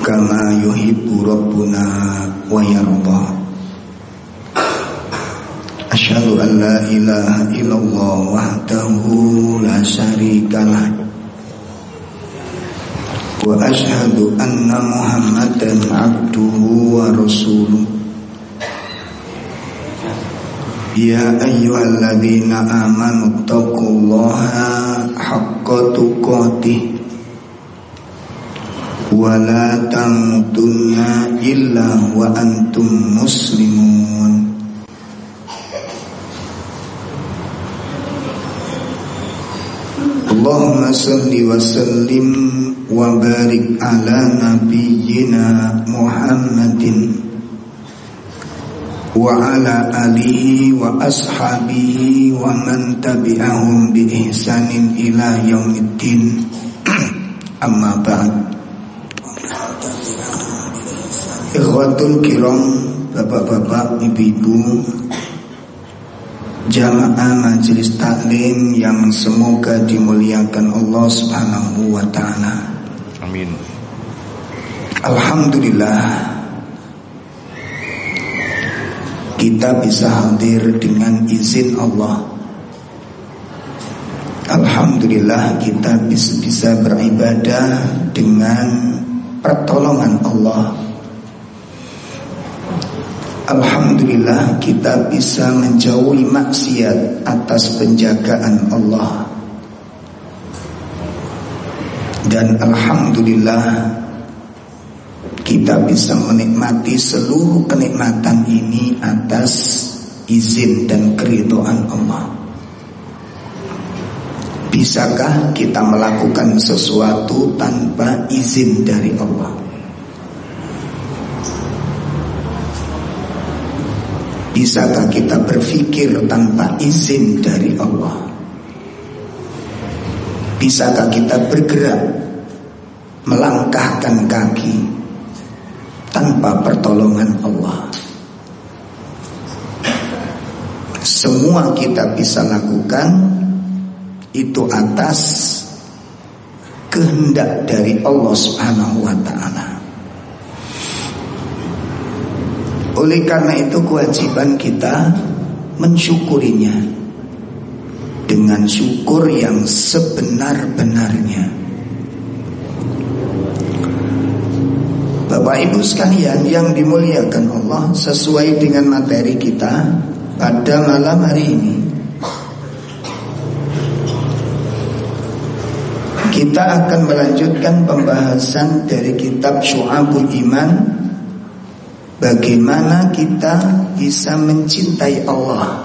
kama yuhibbu rabbuna wa yarda. Asyhadu an la ilaha illallah wahdahu la syarikalah wa asyhadu anna Muhammadan abduhu wa rasuluh. Ya ayyuhalladzina amanu taqullaha haqqa tuqatih wa la tamutunna illa wa antum muslimun. Allahumma salli wa sallim wa barik ala nabiyyina Muhammadin wa ala alihi wa ashabihi wa man tabi'ahum bi ihsanin ila yaumiddin. Amma ba'd. Ikhwatul kiram, bapak-bapak, ibu-ibu, jamaah majelis taklim yang semoga dimuliakan Allah Subhanahu wa taala. Amin. Alhamdulillah, kita bisa hadir dengan izin Allah. Alhamdulillah, kita bisa beribadah dengan pertolongan Allah. Alhamdulillah, kita bisa menjauhi maksiat atas penjagaan Allah. Dan alhamdulillah, kita bisa menikmati seluruh kenikmatan ini atas izin dan keridhaan Allah. Bisakah kita melakukan sesuatu tanpa izin dari Allah? Bisakah kita berpikir tanpa izin dari Allah? Bisakah kita bergerak, melangkahkan kaki tanpa pertolongan Allah? Semua kita bisa lakukan itu atas kehendak dari Allah Subhanahu wa ta'ala. Oleh karena itu kewajiban kita mensyukurinya dengan syukur yang sebenar-benarnya. Bapak Ibu sekalian yang dimuliakan Allah, sesuai dengan materi kita pada malam hari ini, kita akan melanjutkan pembahasan dari kitab Syu'abul Iman. Bagaimana kita bisa mencintai Allah?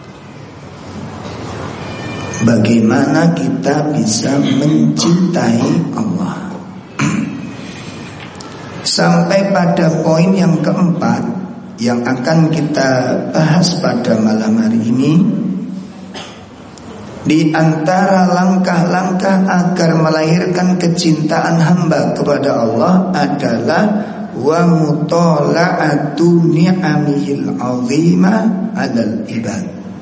Bagaimana kita bisa mencintai Allah? Sampai pada poin yang keempat yang akan kita bahas pada malam hari ini. Di antara langkah-langkah agar melahirkan kecintaan hamba kepada Allah adalah wa mutala'atu ni'amihil 'azima 'alal ibad.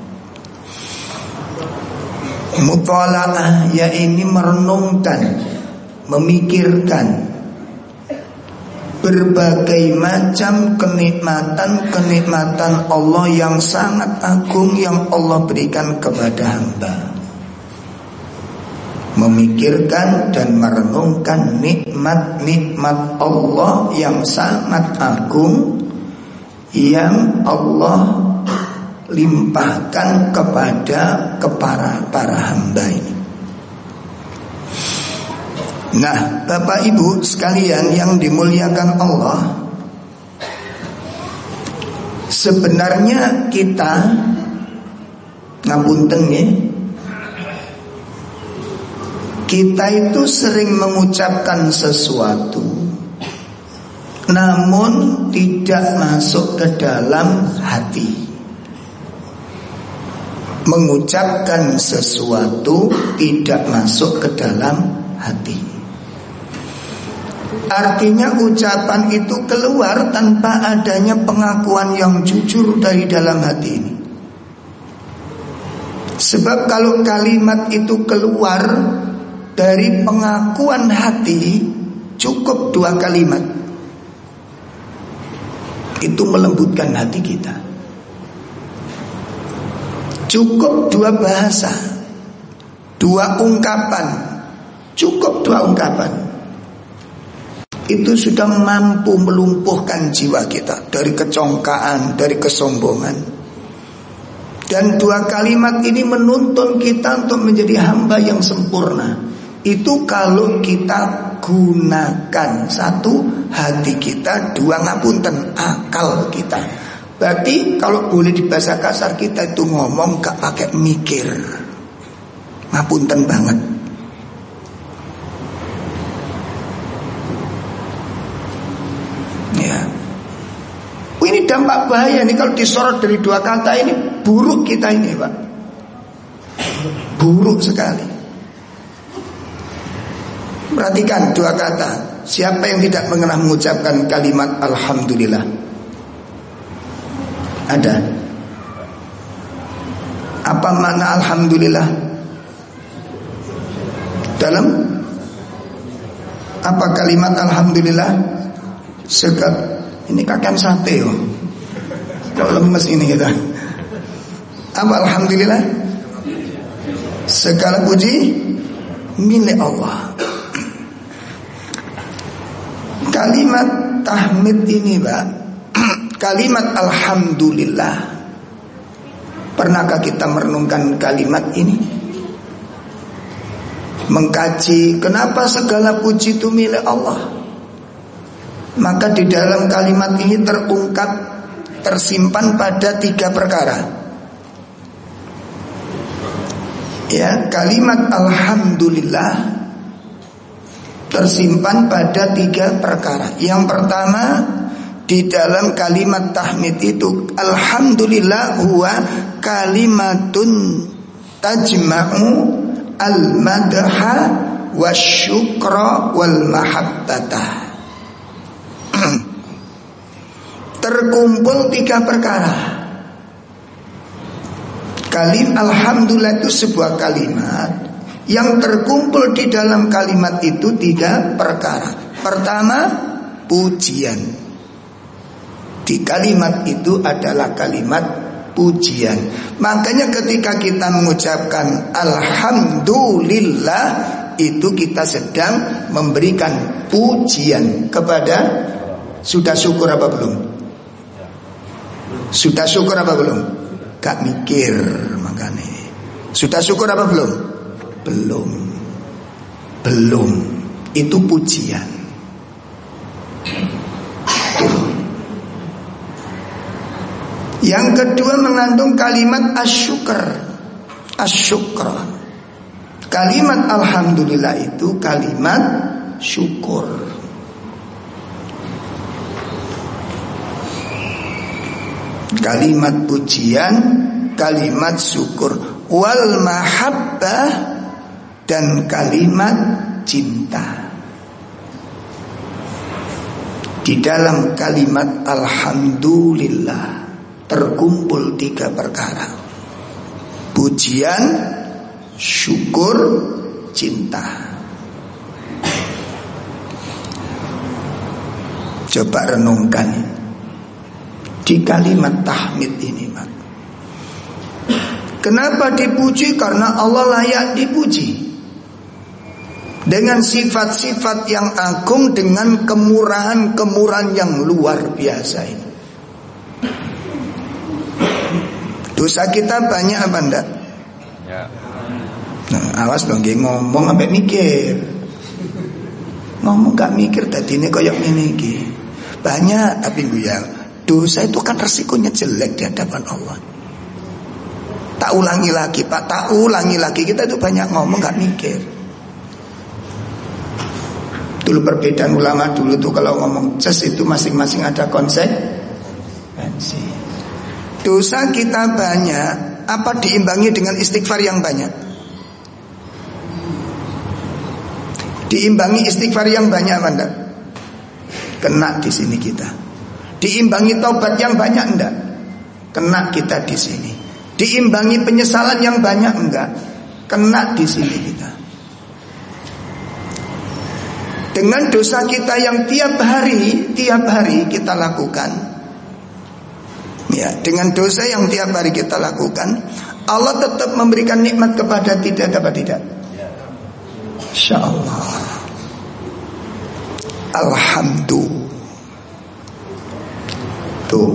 Mutala'ah yaitu merenungkan, memikirkan berbagai macam kenikmatan Allah yang sangat agung yang Allah berikan kepada hamba. Memikirkan dan merenungkan nikmat-nikmat Allah yang sangat agung yang Allah limpahkan kepada para hamba ini. Nah, Bapak Ibu sekalian yang dimuliakan Allah, sebenarnya kita ngapunten ya, kita itu sering mengucapkan sesuatu namun tidak masuk ke dalam hati. Mengucapkan sesuatu tidak masuk ke dalam hati. Artinya ucapan itu keluar tanpa adanya pengakuan yang jujur dari dalam hati ini. Sebab kalau kalimat itu keluar dari pengakuan hati, cukup 2 kalimat. itu melembutkan hati kita. Cukup 2 bahasa, 2 ungkapan, cukup 2 ungkapan, itu sudah mampu melumpuhkan jiwa kita dari kecongkaan, dari kesombongan. Dan 2 kalimat ini menuntun kita untuk menjadi hamba yang sempurna. Itu kalau kita gunakan 1 hati kita, 2 ngapunten akal kita. Berarti kalau boleh di bahasa kasar kita itu ngomong gak pakai mikir, ngapunten banget. Ya, ini dampak bahaya nih kalau disorot dari 2 kata ini. Buruk kita ini, Pak. Buruk sekali. Perhatikan 2 kata. Siapa yang tidak pernah mengucapkan kalimat alhamdulillah? Ada? Apa makna alhamdulillah? Dalam apa kalimat alhamdulillah? Ini kakan sate yo. Kalau lemes ini kita. Apa alhamdulillah? Segala puji milik Allah. Kalimat tahmid ini, Pak, kalimat alhamdulillah, pernahkah kita merenungkan kalimat ini? Mengkaji kenapa segala puji itu milik Allah? Maka di dalam kalimat ini terungkap, tersimpan pada 3 perkara. Ya, kalimat alhamdulillah tersimpan pada 3 perkara. Yang pertama, di dalam kalimat tahmid itu alhamdulillah huwa kalimatun tajma'u al-madha wasyukra wal mahabbata. Terkumpul 3 perkara. Alhamdulillah itu sebuah kalimat yang terkumpul di dalam kalimat itu 3 perkara. Pertama, pujian. Di kalimat itu adalah kalimat pujian. Makanya ketika kita mengucapkan alhamdulillah, itu kita sedang memberikan pujian kepada. Sudah syukur apa belum? Sudah syukur apa belum? Gak mikir makanya. Sudah syukur apa belum? Belum. Itu pujian. Yang kedua mengandung kalimat asyukr. Kalimat alhamdulillah itu kalimat syukur. Kalimat pujian, kalimat syukur, wal mahabbah, dan kalimat cinta. Di dalam kalimat alhamdulillah terkumpul 3 perkara: pujian, syukur, cinta. Coba renungkan di kalimat tahmid ini, Pak. Kenapa dipuji? Karena Allah layak dipuji, dengan sifat-sifat yang agung, dengan kemurahan-kemurahan yang luar biasa ini. Dosa kita banyak apa enggak? Ya. Nah, awas dong, ngomong sampai mikir. Ngomong gak mikir tadi ini koyok ini iki. Banyak tapi buyang. Dosa itu kan resikonya jelek di hadapan Allah. Tak ulangi lagi, Pak, tak ulangi lagi. Kita itu banyak ngomong gak mikir. Dulu perbedaan ulama dulu tuh kalau ngomong itu masing-masing ada konsekuensi. Dosa kita banyak, apa diimbangi dengan istighfar yang banyak? Diimbangi istighfar yang banyak apa enggak? Kena di sini kita. Diimbangi taubat yang banyak enggak? Kena kita di sini. Diimbangi penyesalan yang banyak enggak? Kena di sini kita. Dengan dosa kita yang tiap hari kita lakukan, Ya, dengan dosa yang tiap hari kita lakukan, Allah tetap memberikan nikmat kepada kita apa tidak? Insyaallah. Alhamdulillah. Tuh.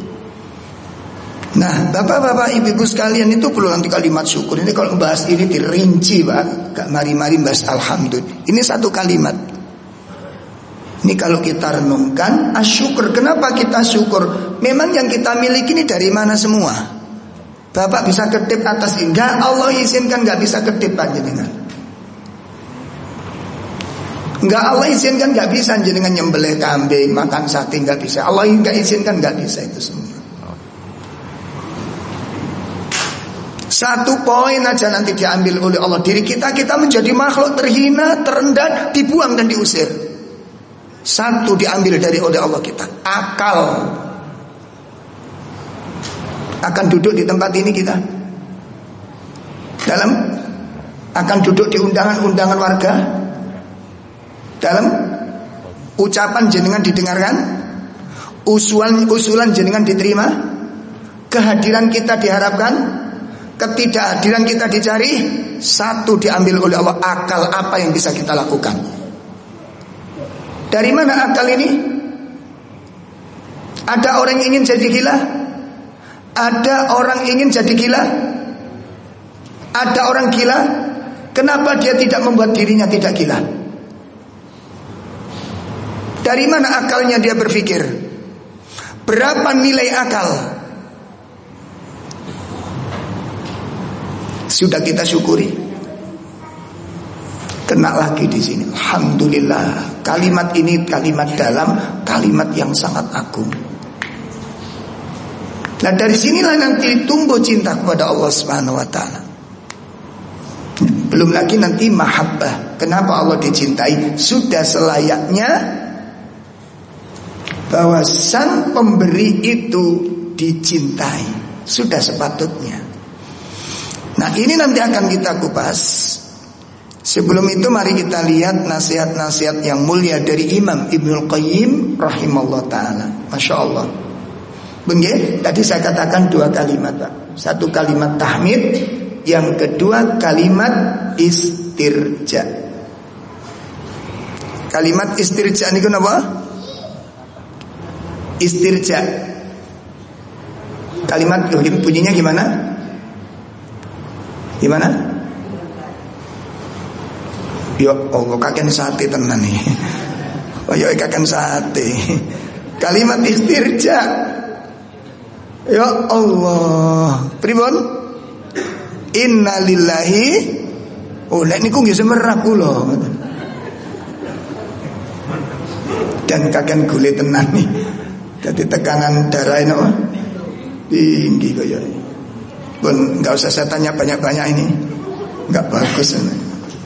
Nah, bapak-bapak, ibu-ibu sekalian, itu perlu nanti kalimat syukur. Ini kalau bahas ini dirinci, Pak. Gak mari-mari bahas alhamdulillah. Ini satu kalimat. Ini kalau kita renungkan, asyukur. Kenapa kita syukur? Memang yang kita miliki ini dari mana semua? Bapak bisa kedip atas enggak, Allah izinkan gak bisa kedip panjenengan. Enggak, Allah izinkan gak bisa jenengan nyembelih kambing, makan sate, gak bisa. Allah enggak izinkan gak bisa itu semua. Satu poin aja nanti diambil oleh Allah. Diri kita menjadi makhluk terhina, terendah, dibuang dan diusir. Satu diambil oleh Allah kita, akal. Akan duduk di tempat ini kita, akan duduk di undangan-undangan warga, dalam ucapan jenengan didengarkan, usulan jenengan diterima, kehadiran kita diharapkan, ketidakhadiran kita dicari. Satu diambil oleh Allah, akal. Apa yang bisa kita lakukan? Dari mana akal ini? Ada orang yang ingin jadi gila? Ada orang ingin jadi gila? Ada orang gila? Kenapa dia tidak membuat dirinya tidak gila? Dari mana akalnya dia berpikir? Berapa nilai akal? Sudah kita syukuri. Kena lagi di sini. Alhamdulillah. Kalimat ini kalimat dalam, kalimat yang sangat agung. Nah, dari sinilah nanti tumbuh cinta kepada Allah Subhanahu wa taala. Belum lagi nanti mahabbah. Kenapa Allah dicintai? Sudah selayaknya bahwa sang pemberi itu dicintai. Sudah sepatutnya. Nah, ini nanti akan kita kupas. Sebelum itu mari kita lihat nasihat-nasihat yang mulia dari Imam Ibnul Qayyim rahimahullah ta'ala. Masya Allah. Begitu, tadi saya katakan dua kalimat, Pak. Satu kalimat tahmid, yang kedua kalimat istirja. Kalimat istirja ini kenapa? Istirja. Kalimat bunyinya gimana? Gimana? Ya Allah, kakek sate tenan nih. Oh ya kakek sate. Kalimat istirja. Ya Allah, pripun? Inna lillahi. Oh, nek niku nggih semerap kula. Dan kakek gule tenan nih. Jadi tekanan darah ini tinggi kaya. Pun enggak usah saya tanya banyak-banyak ini. Enggak bagus ini.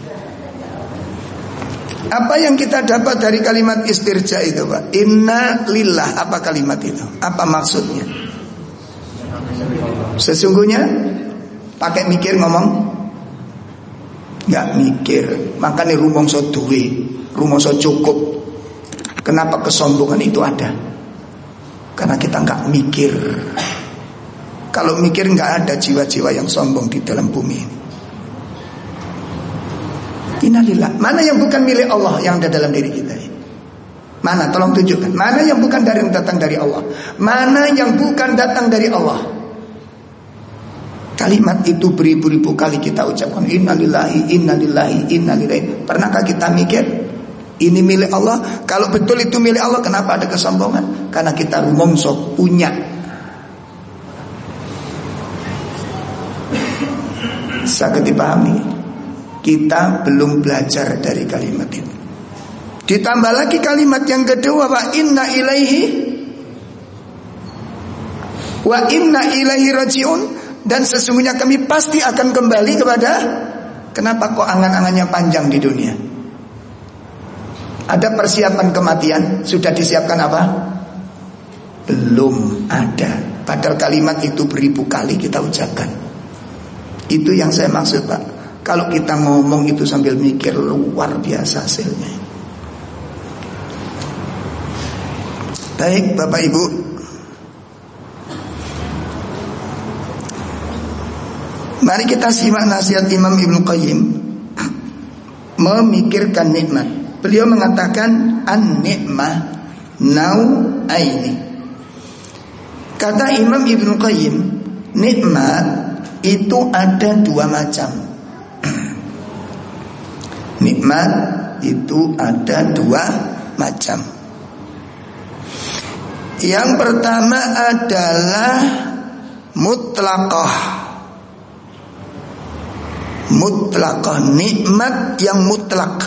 Apa yang kita dapat dari kalimat istirja itu, Pak? Inna lillah. Apa kalimat itu? Apa maksudnya? Sesungguhnya pakai mikir ngomong? Enggak mikir. Makanya rumangsa duwe, rumangsa cukup. Kenapa kesombongan itu ada? Karena kita enggak mikir. Kalau mikir enggak ada jiwa-jiwa yang sombong di dalam bumi ini. Innalillah. Mana yang bukan milik Allah yang ada dalam diri kita ini? Mana? Tolong tunjukkan. Mana yang bukan datang dari Allah? Mana yang bukan datang dari Allah? Kalimat itu beribu-ribu kali kita ucapkan. Innalillahi, innalillahi, innalillahi. Pernahkah kita mikir ini milik Allah? Kalau betul itu milik Allah, kenapa ada kesombongan? Karena kita rumongso punya. Sangat dipahami. Kita belum belajar dari kalimat ini. Ditambah lagi kalimat yang kedua, wa inna ilaihi rajiun, dan sesungguhnya kami pasti akan kembali kepada. Kenapa kok angan-angannya panjang di dunia? Ada persiapan kematian, sudah disiapkan apa? Belum ada. Padahal kalimat itu beribu kali kita ucapkan. Itu yang saya maksud, Pak. Kalau kita ngomong itu sambil mikir, luar biasa hasilnya. Baik Bapak Ibu, Mari kita simak nasihat Imam Ibnu Qayyim memikirkan nikmat. Beliau mengatakan an-nikmah nau'aini. Kata Imam Ibnu Qayyim, nikmat itu ada dua macam. Nikmat itu ada dua macam. Yang pertama adalah mutlaqah. Mutlaqah, nikmat yang mutlak.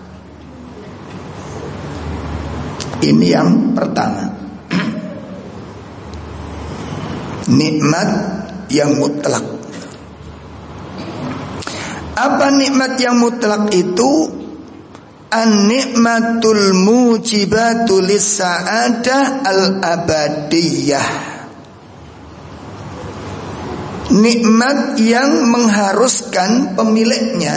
Ini yang pertama. Nikmat yang mutlak. Apa nikmat yang mutlak itu? An-nikmatul mujibatu lis-sa'adah al-abadiyah. Nikmat yang mengharuskan pemiliknya,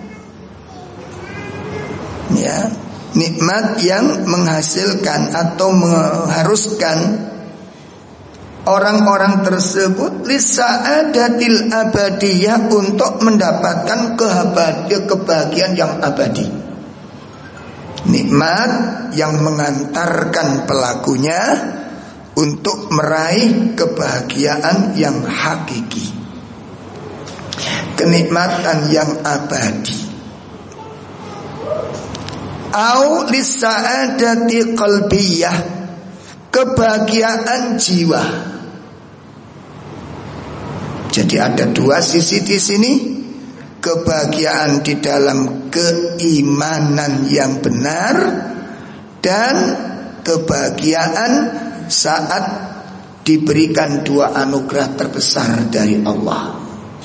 ya, nikmat yang menghasilkan atau mengharuskan orang-orang tersebut lis-sa'adatil abadiyah, untuk mendapatkan kebahagiaan yang abadi. Nikmat yang mengantarkan pelakunya untuk meraih kebahagiaan yang hakiki, kenikmatan yang abadi. Au lis-sa'adati qalbiyah, kebahagiaan jiwa. Jadi ada dua sisi di sini. Kebahagiaan di dalam keimanan yang benar, dan kebahagiaan saat diberikan dua anugerah terbesar dari Allah.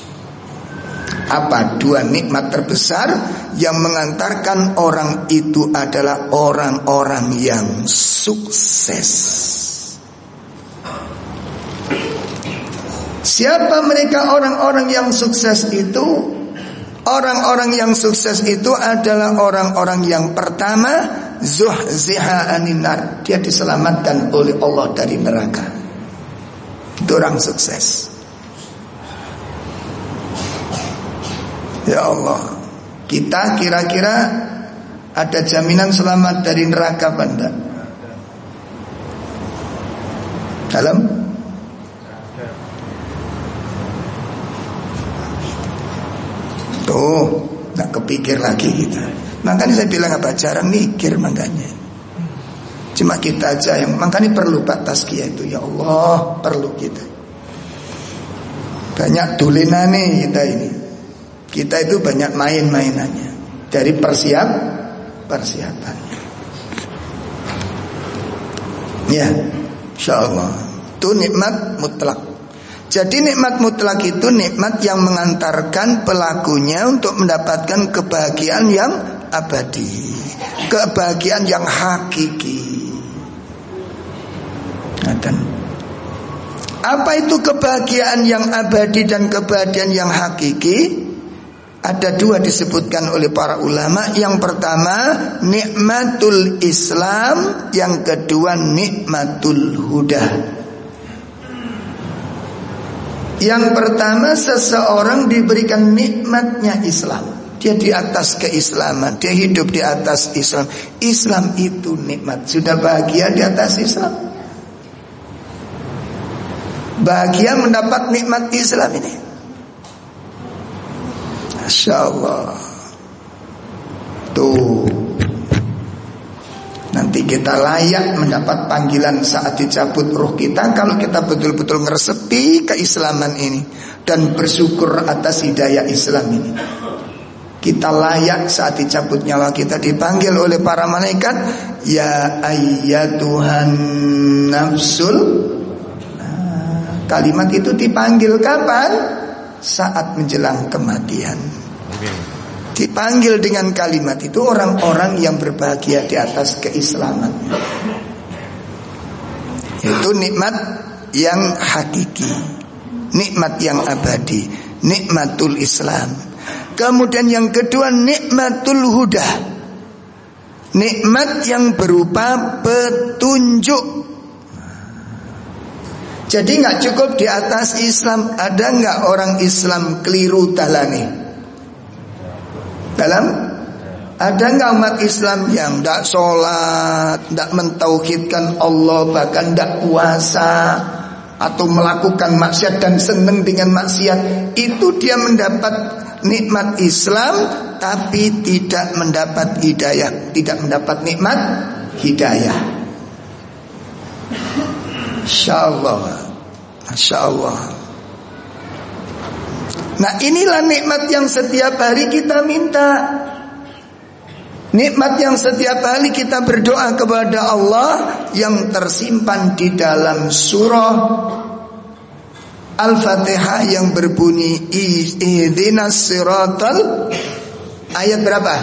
Apa dua nikmat terbesar yang mengantarkan orang itu adalah orang-orang yang sukses. Siapa mereka orang-orang yang sukses itu? Orang-orang yang sukses itu adalah orang-orang yang pertama, zuhziha anin nar, dia diselamatkan oleh Allah dari neraka. Itu orang sukses. Ya Allah, kita kira-kira ada jaminan selamat dari neraka apa enggak? Dalam? Tuh, gak kepikir lagi kita. Makanya saya bilang apa, jarang mikir makanya. Cuma kita aja yang, makanya perlu Pak tazkiyah itu. Ya Allah, perlu kita. Banyak dulinane kita ini. Kita itu banyak main-mainannya. Dari persiapannya. Ya, insyaallah. Itu nikmat mutlak. Jadi nikmat mutlak itu nikmat yang mengantarkan pelakunya untuk mendapatkan kebahagiaan yang abadi, kebahagiaan yang hakiki. Dan apa itu kebahagiaan yang abadi dan kebahagiaan yang hakiki? Ada dua disebutkan oleh para ulama. Yang pertama nikmatul Islam, yang kedua nikmatul huda. Yang pertama, seseorang diberikan nikmatnya Islam. Dia di atas keislaman, dia hidup di atas Islam. Islam itu nikmat. Sudah bahagia di atas Islam. Bahagia mendapat nikmat Islam ini. Masya Allah. Tuh, nanti kita layak mendapat panggilan saat dicabut ruh kita, kalau kita betul-betul meresepi keislaman ini dan bersyukur atas hidayah Islam ini. Kita layak saat dicabut nyawa kita dipanggil oleh para malaikat, ya ayyatuhan nafsul. Kalimat itu dipanggil kapan? Saat menjelang kematian. Dipanggil dengan kalimat itu orang-orang yang berbahagia di atas keislaman. Itu nikmat yang hakiki, nikmat yang abadi, nikmatul Islam. Kemudian yang kedua nikmatul huda, nikmat yang berupa petunjuk. Jadi nggak cukup di atas Islam. Ada nggak orang Islam keliru dalane? Ada nggak umat Islam yang tidak sholat, tidak mentauhidkan Allah, bahkan tidak puasa, atau melakukan maksiat dan senang dengan maksiat? Itu dia mendapat nikmat Islam, tapi tidak mendapat hidayah, tidak mendapat nikmat hidayah. Masya Allah. Nah, inilah nikmat yang setiap hari kita minta. Nikmat yang setiap hari kita berdoa kepada Allah, yang tersimpan di dalam surah Al-Fatihah yang berbunyi ihdinas siratal, ayat berapa?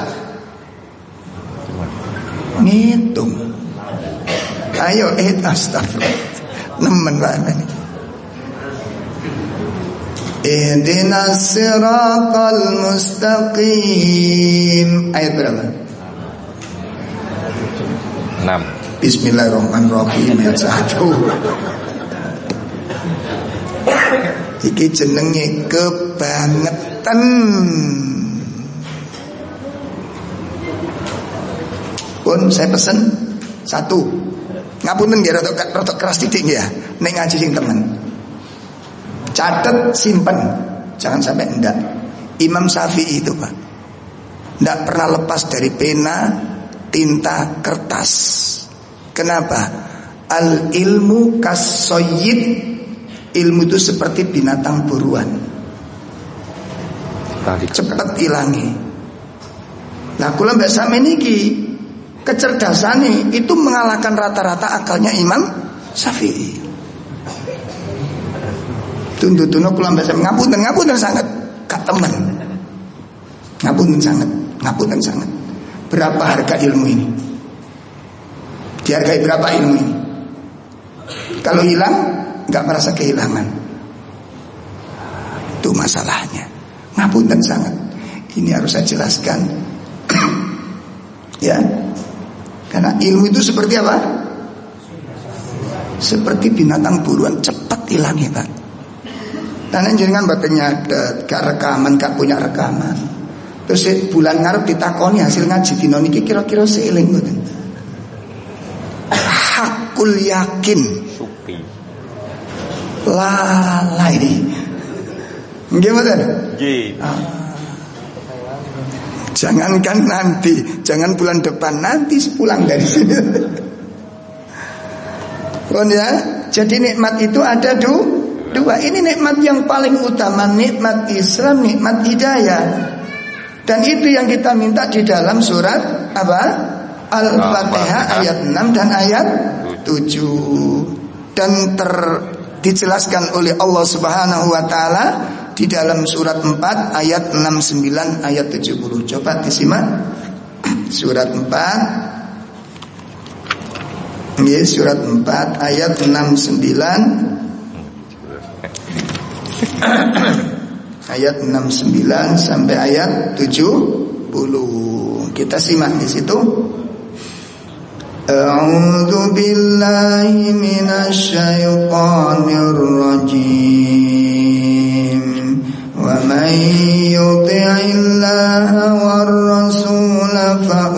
Ngitung. Ayo, astagfirullah. Nemen banget. Ihdinas siratal mustaqim. Ayat berapa? 6. Bismillahirrahmanirrahim. Ayat 1. Iki jenenge kebangetan. Pun saya pesen 1. Ngapunten nggih rada keras titik ya. Nek ngaji sing temen. Catet, simpen. Jangan sampai enggak. Imam Syafi'i itu, Pak, enggak pernah lepas dari pena, tinta, kertas. Kenapa? Al ilmu kasoyid. Ilmu itu seperti binatang buruan, cepat hilangi. Nah, kula mbak sampeyan iki kecerdasan itu mengalahkan rata-rata akalnya Imam Syafi'i. Tuntutuno kula mbak sampeyan ngapunten sangat gak temen. Ngapunten sangat. Berapa harga ilmu ini? Dihargai berapa ilmu ini? Kalau hilang, nggak merasa kehilangan. Itu masalahnya. Ngapunten sangat. Ini harus saya jelaskan. Ya, karena ilmu itu seperti apa? Seperti binatang buruan, cepat hilangnya, Pak. Dan jenengan batenya gak rekaman, gak punya rekaman. Terus bulan ngarep ditakoni hasil ngaji dino niki kira-kira seeling mboten? Hakul yakin. Lalai. Nggih mboten? Nggih. Jangankan nanti, jangan bulan depan, nanti sepulang dari sini. Oh ya, jadi nikmat itu ada dua. Ini nikmat yang paling utama, nikmat Islam, nikmat hidayah. Dan itu yang kita minta di dalam surat apa? Al-Fatihah ayat 6 dan ayat 7. Dan dijelaskan oleh Allah Subhanahu wa taala di dalam surat 4 ayat 69 ayat 70. Coba disimak. Surat 4. Nggih, surat 4 ayat 69. Ayat 69 sampai ayat 70. Kita simak di situ. A'udzu billahi minasy syaithanir rajim. Wa may yuti'illaha war rasul fa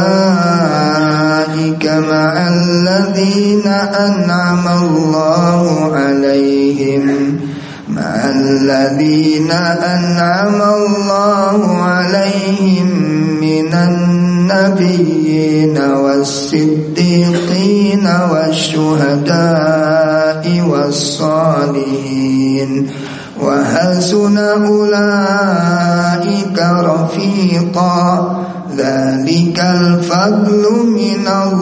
ulaika ma'al ladzina an'ama Allahu 'alaihim. الذين أنعم الله عليهم من النبيين والصديقين والشهداء والصالحين وحسن أولئك رفيقا ذلك الفضل من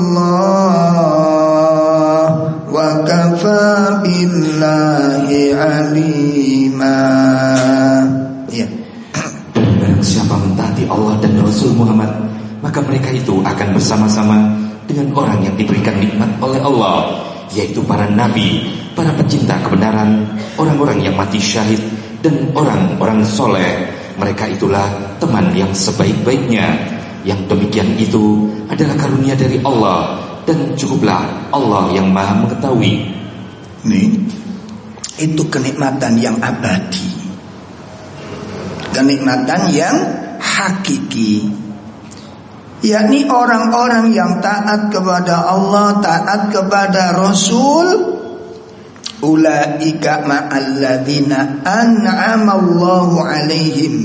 الله وكفى بالله عليما. Ya. Barang siapa mentaati Allah dan Rasul Muhammad, maka mereka itu akan bersama-sama dengan orang yang diberikan nikmat oleh Allah, yaitu para nabi, para pecinta kebenaran, orang-orang yang mati syahid, dan orang-orang soleh. Mereka itulah teman yang sebaik-baiknya. Yang demikian itu adalah karunia dari Allah, dan cukuplah Allah yang maha mengetahui. Nih, Itu kenikmatan yang abadi, kenikmatan yang hakiki, yakni orang-orang yang taat kepada Allah, taat kepada Rasul. Ulaika ma'alladzina an'amallahu alaihim.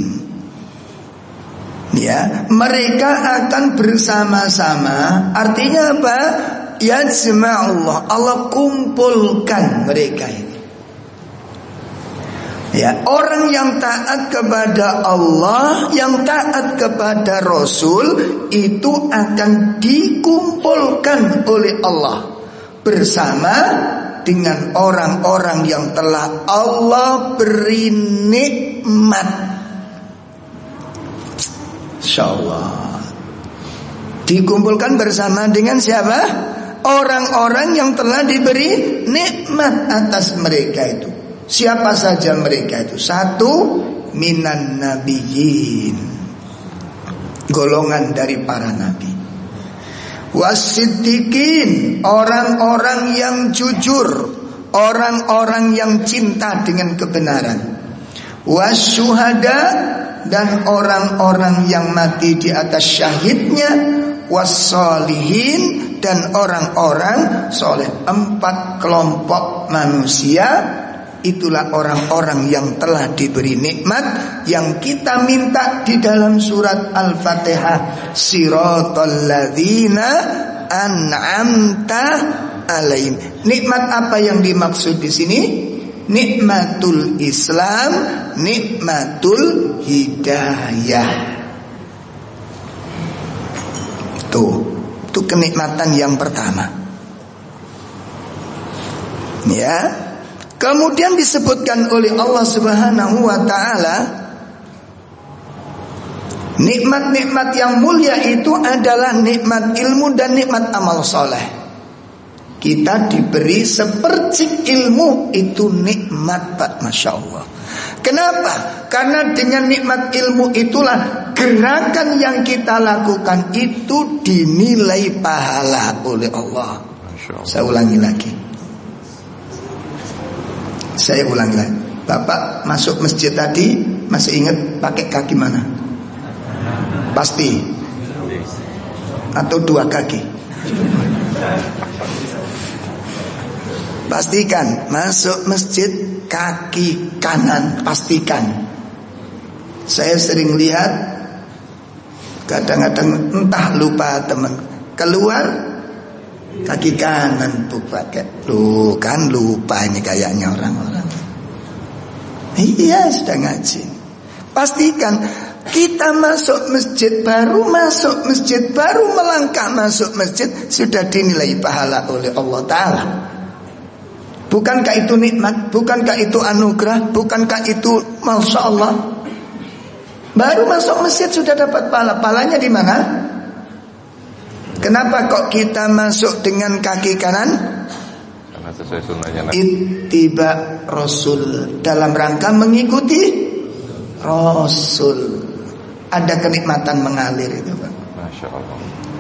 Ya, mereka akan bersama-sama. Artinya apa? Yajma'ullah, Allah kumpulkan mereka ini. Ya, orang yang taat kepada Allah, yang taat kepada Rasul, itu akan dikumpulkan oleh Allah bersama dengan orang-orang yang telah Allah beri nikmat. Insyaallah dikumpulkan bersama dengan siapa? Orang-orang yang telah diberi nikmat atas mereka itu. Siapa saja mereka itu? Satu, minan nabiyyin, golongan dari para nabi. Wasiddiqin, orang-orang yang jujur, orang-orang yang cinta dengan kebenaran. Wasyuhada, dan orang-orang yang mati di atas syahidnya. Wassalihin, dan orang-orang soleh. 4 kelompok manusia. Itulah orang-orang yang telah diberi nikmat, yang kita minta di dalam surat Al-Fatihah. Siratal ladzina an'amta alaihim. Nikmat apa yang dimaksud di sini? Nikmatul Islam, nikmatul hidayah. Itu kenikmatan yang pertama. Ya. Kemudian disebutkan oleh Allah Subhanahu wa ta'ala, nikmat-nikmat yang mulia itu adalah nikmat ilmu dan nikmat amal soleh. Kita diberi sepercik ilmu, itu nikmat, Pak, Masya Allah. Kenapa? Karena dengan nikmat ilmu itulah gerakan yang kita lakukan itu dinilai pahala oleh Allah. Saya ulangi lagi. Bapak masuk masjid tadi, masih ingat pakai kaki mana? Pasti. Atau 2 kaki? Pastikan masuk masjid kaki kanan, pastikan. Saya sering lihat, kadang-kadang entah lupa teman, keluar kaki kanan tuh pakai. Loh, kan lupa ini kayaknya orang-orang. Iya, sudah ngaji. Pastikan kita masuk masjid, baru melangkah masuk masjid, sudah dinilai pahala oleh Allah Ta'ala. Bukankah itu nikmat? Bukankah itu anugerah? Bukankah itu Masya Allah? Baru masuk masjid sudah dapat pahala. Pahalanya di mana? Kenapa kok kita masuk dengan kaki kanan? Karena sesuai sunnahnya. Ittiba Rasul, dalam rangka mengikuti Rasul. Ada kenikmatan mengalir itu, Pak. Masya Allah.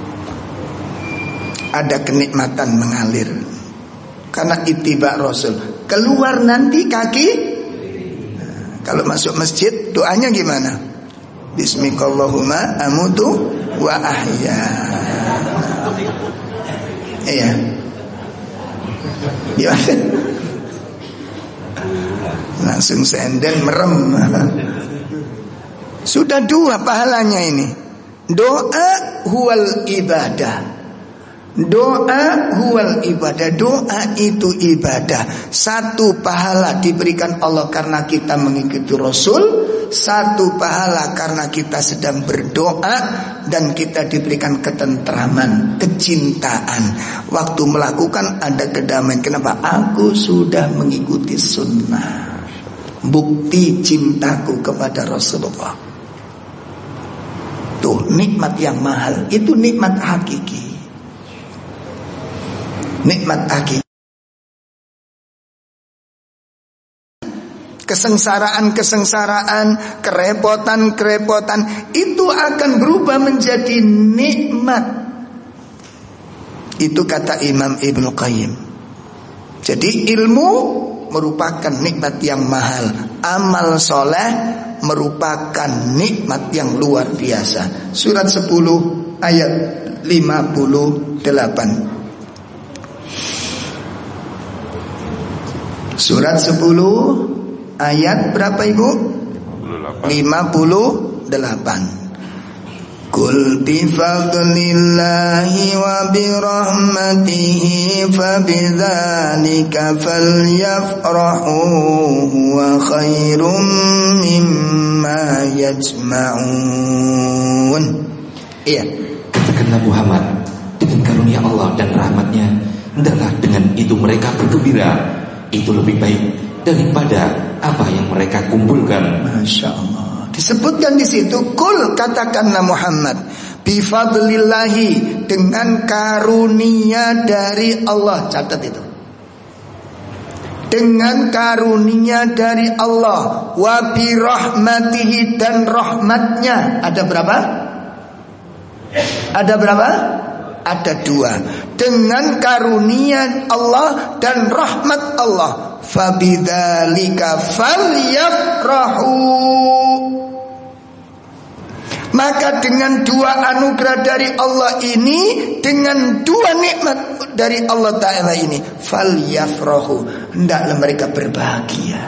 Ada kenikmatan mengalir karena ittiba Rasul. Keluar nanti kaki. Nah, kalau masuk masjid doanya gimana? Bismillahirrahmanirrahim amutu wa ahya. Iya. Gimana? Langsung senden merem. Sudah 2 pahalanya ini. Doa huwal ibadah. Doa huwal ibadah. Doa itu ibadah. 1 pahala diberikan Allah karena kita mengikuti Rasul. 1 pahala karena kita sedang berdoa. Dan kita diberikan ketentraman, kecintaan. Waktu melakukan ada kedamaian. Kenapa? Aku sudah mengikuti sunnah. Bukti cintaku kepada Rasulullah. Tuh, nikmat yang mahal. Itu nikmat hakiki. Nikmat hakiki. Kesengsaraan, kerepotan itu akan berubah menjadi nikmat. Itu kata Imam Ibnu Qayyim. Jadi ilmu merupakan nikmat yang mahal. Amal soleh merupakan nikmat yang luar biasa. Surat 10 ayat 58. Surat 10 ayat berapa ibu? 58. Qul bi fadlillahi wa bi rahmatihi fabidzalika falyafrahu huwa khairum mimma yajma'un. Iya, katakanlah Muhammad, dengan karunia Allah dan rahmatnya hendaklah dengan itu mereka bergembira. Itu lebih baik daripada apa yang mereka kumpulkan. Masya Allah. Disebutkan di situ, kul, katakanlah Muhammad, bifadlillahi, dengan karunia dari Allah. Catat itu. Dengan karunia dari Allah, wa birahmatihi, dan rahmatnya. Ada berapa? Ada berapa? Ada 2. Dengan karunia Allah dan rahmat Allah, fabidzalika falyafrahu. Maka dengan 2 anugerah dari Allah ini, dengan 2 nikmat dari Allah Ta'ala ini, falyafrahu, hendaklah mereka berbahagia.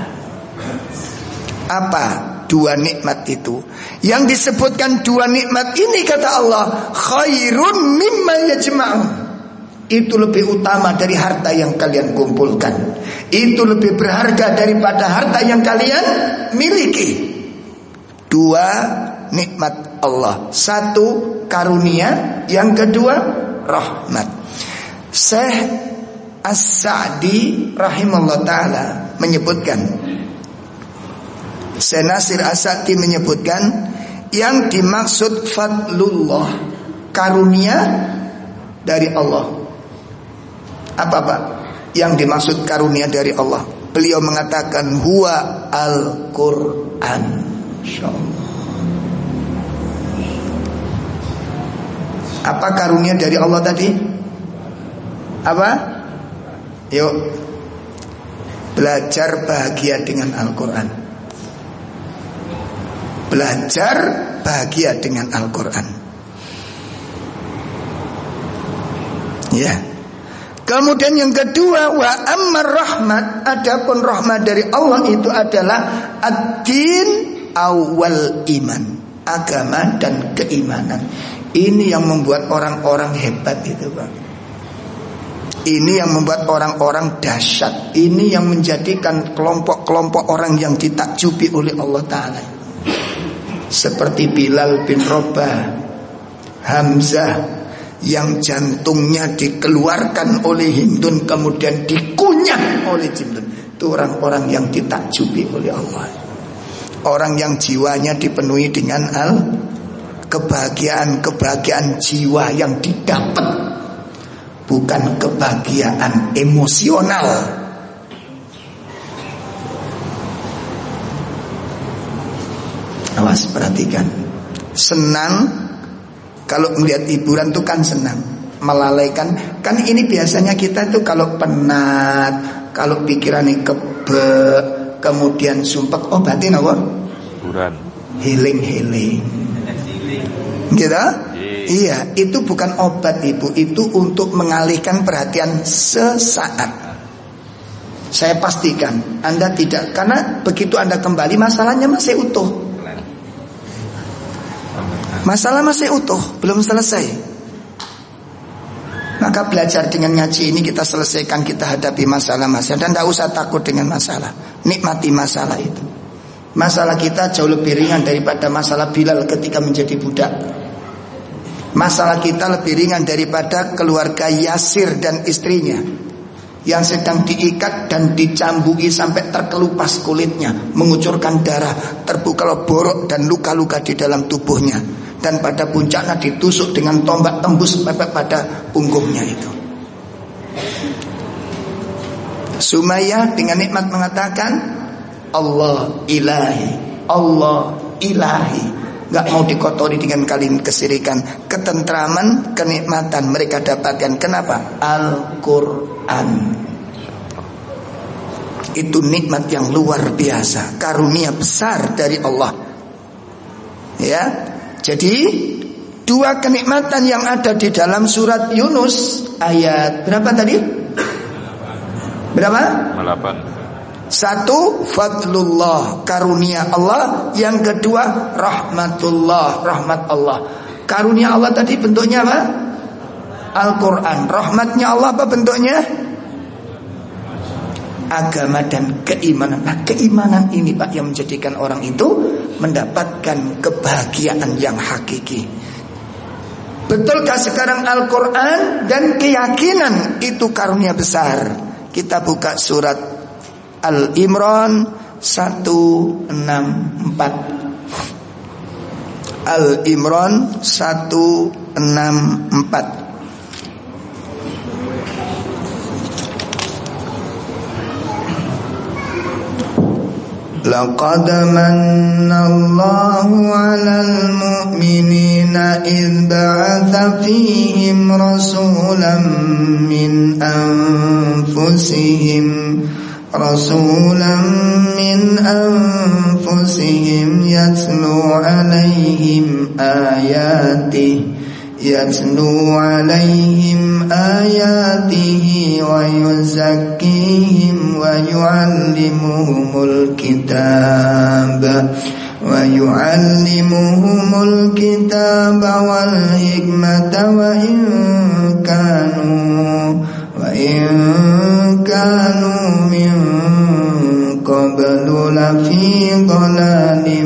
Apa 2 nikmat itu? Yang disebutkan 2 nikmat ini, kata Allah, khairun mimma yajma'un. Itu lebih utama dari harta yang kalian kumpulkan. Itu lebih berharga daripada harta yang kalian miliki. 2 nikmat Allah. 1 karunia, yang kedua rahmat. Syekh As-Sa'di rahimahullah ta'ala menyebutkan, Syekh Nasir As-Sa'di menyebutkan, yang dimaksud fadlullah, karunia dari Allah. Apa Pak? Yang dimaksud karunia dari Allah? Beliau mengatakan huwa Al-Quran. Insyaallah. Apa karunia dari Allah tadi? Apa? Yuk, belajar bahagia dengan Al-Quran. Belajar bahagia dengan Al-Quran. Ya. Kemudian yang kedua, wa ammar rahmat, adapun rahmat dari Allah itu adalah ad-din awal iman, agama dan keimanan. Ini yang membuat orang-orang hebat itu Pak. Ini yang membuat orang-orang dahsyat. Ini yang menjadikan kelompok-kelompok orang yang ditakjubi oleh Allah Ta'ala. Seperti Bilal bin Rabah, Hamzah, yang jantungnya dikeluarkan oleh Hindun, kemudian dikunyah oleh Hindun. Itu orang-orang yang ditakjubi oleh Allah. Orang yang jiwanya dipenuhi dengan kebahagiaan jiwa yang didapat, bukan kebahagiaan emosional. Awas, perhatikan. Senang kalau melihat hiburan itu kan senang, melalaikan. Kan ini biasanya kita itu kalau penat, kalau pikirannya kebek, kemudian sumpek, obatin apa? Hiburan. Healing. Gitu? Iya, itu bukan obat Ibu, itu untuk mengalihkan perhatian sesaat. Saya pastikan Anda tidak, karena begitu Anda kembali masalahnya masih utuh. Masalah masih utuh, belum selesai. Maka belajar dengan ngaji ini kita selesaikan, kita hadapi masalah-masalah. Dan tidak usah takut dengan masalah, nikmati masalah itu. Masalah kita jauh lebih ringan daripada masalah Bilal ketika menjadi budak. Masalah kita lebih ringan daripada keluarga Yasir dan istrinya yang sedang diikat dan dicambungi sampai terkelupas kulitnya, mengucurkan darah, terbuka borok dan luka-luka di dalam tubuhnya, dan pada puncaknya ditusuk dengan tombak tembus pada punggungnya itu. Sumayyah dengan nikmat mengatakan, Allah ilahi, Allah ilahi. Gak mau dikotori dengan kalimat kesirikan. Ketentraman, kenikmatan mereka dapatkan. Kenapa? Al-Quran. Itu nikmat yang luar biasa, karunia besar dari Allah. Ya. Jadi dua kenikmatan yang ada di dalam surat Yunus ayat berapa tadi? Berapa? 8. Satu, fadlullah, karunia Allah. Yang kedua, rahmatullah, rahmat Allah. Karunia Allah tadi bentuknya apa? Al-Quran. Rahmatnya Allah apa bentuknya? Agama dan keimanan. Nah, keimanan ini Pak yang menjadikan orang itu mendapatkan kebahagiaan yang hakiki. Betulkah sekarang Al-Quran dan keyakinan itu karunia besar? Kita buka surat Al-Imran 164. Al-Imran 164. Laqad manna Allahu 'alal mu'minina idh ba'atha fihim rasulan min anfusihim yatlu 'alaihim ayatihi wa yuzakkihim wa yu'allimuhumul kitaba wal hikmata wa in kanu min qablu lafi dhalalin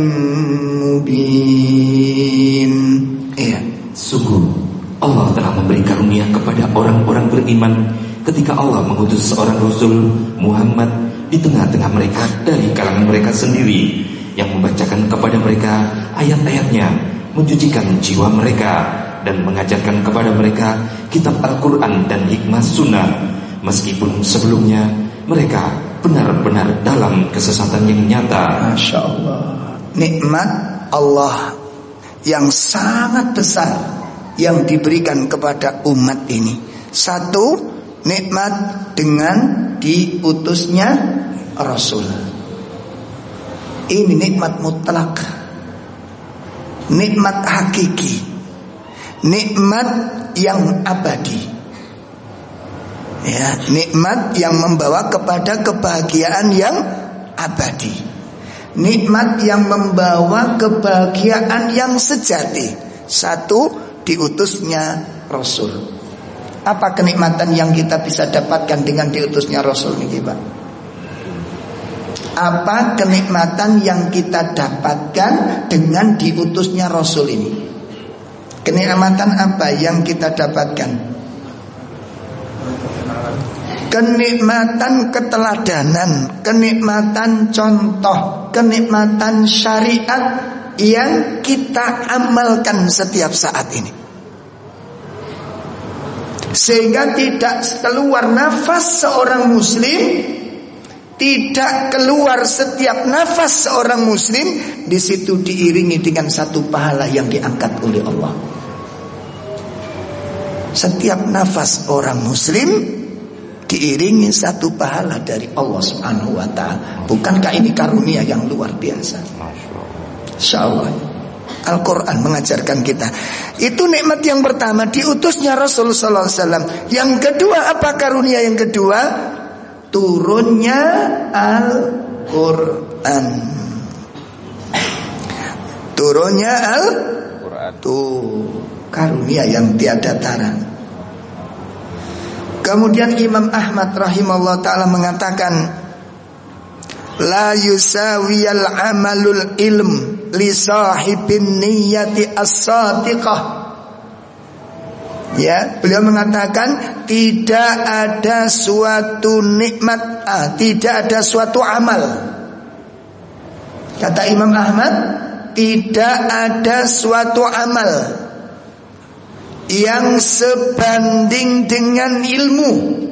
mubin. Sungguh Allah telah memberi karunia kepada orang-orang beriman ketika Allah mengutus seorang Rasul Muhammad di tengah-tengah mereka dari kalangan mereka sendiri, yang membacakan kepada mereka ayat-ayatnya, mencucikan jiwa mereka, dan mengajarkan kepada mereka kitab Al-Quran dan hikmah sunnah, meskipun sebelumnya mereka benar-benar dalam kesesatan yang nyata. Masya Allah. Nikmat Allah yang sangat besar yang diberikan kepada umat ini. Satu, nikmat dengan diutusnya Rasul. Ini nikmat mutlak, nikmat hakiki, nikmat yang abadi. Ya, nikmat yang membawa kepada kebahagiaan yang abadi, nikmat yang membawa kebahagiaan yang sejati. Satu, diutusnya Rasul. Apa kenikmatan yang kita bisa dapatkan dengan diutusnya Rasul ini, Pak? Apa kenikmatan yang kita dapatkan dengan diutusnya Rasul ini? Kenikmatan apa yang kita dapatkan? Kenikmatan keteladanan, kenikmatan contoh, kenikmatan syariat yang kita amalkan setiap saat ini, sehingga tidak keluar nafas seorang muslim, tidak keluar setiap nafas seorang muslim di situ diiringi dengan satu pahala yang diangkat oleh Allah. Setiap nafas orang muslim diiringi satu pahala dari Allah Subhanahu wa ta'ala. Bukankah ini karunia yang luar biasa? Insyaallah Al-Quran mengajarkan kita. Itu nikmat yang pertama, diutusnya Rasul sallallahu alaihi wasallam. Yang kedua, apa karunia yang kedua? Turunnya Al-Quran. Turunnya Al-Quran. Tuh, karunia yang tiada tara. Kemudian Imam Ahmad rahimahullah ta'ala mengatakan, la yusawiyal amalul ilm li sahibin niyati as-sadiqah. Ya, beliau mengatakan tidak ada suatu nikmat, tidak ada suatu amal. Kata Imam Ahmad, tidak ada suatu amal yang sebanding dengan ilmu.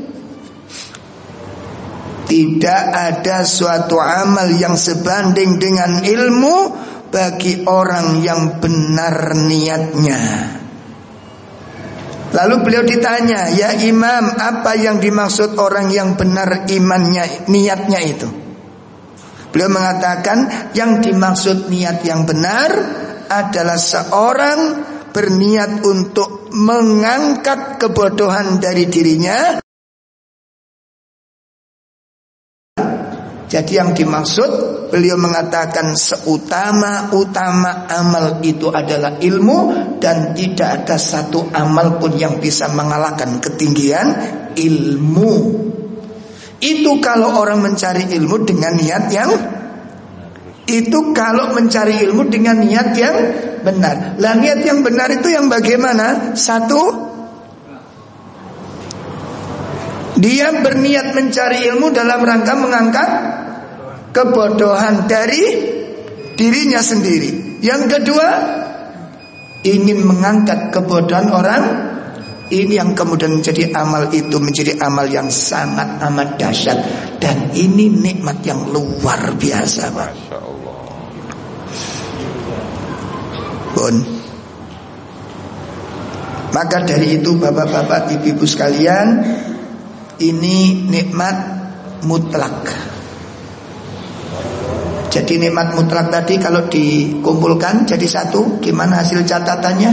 Tidak ada suatu amal yang sebanding dengan ilmu bagi orang yang benar niatnya. Lalu beliau ditanya, "Ya Imam, apa yang dimaksud orang yang benar imannya, niatnya itu?" Beliau mengatakan, yang dimaksud niat yang benar adalah seorang berniat untuk mengangkat kebodohan dari dirinya. Jadi yang dimaksud, beliau mengatakan seutama-utama amal itu adalah ilmu, dan tidak ada satu amal pun yang bisa mengalahkan ketinggian ilmu. Itu kalau orang mencari ilmu dengan niat yang benar. Lah niat yang benar itu yang bagaimana? Satu, dia berniat mencari ilmu dalam rangka mengangkat kebodohan dari dirinya sendiri. Yang kedua, ingin mengangkat kebodohan orang. Ini yang kemudian menjadi amal itu menjadi amal yang sangat amat dahsyat. Dan ini nikmat yang luar biasa, Pak. Bun. Maka dari itu bapak-bapak, ibu-ibu sekalian, ini nikmat mutlak. Jadi nikmat mutlak tadi kalau dikumpulkan jadi satu, gimana hasil catatannya?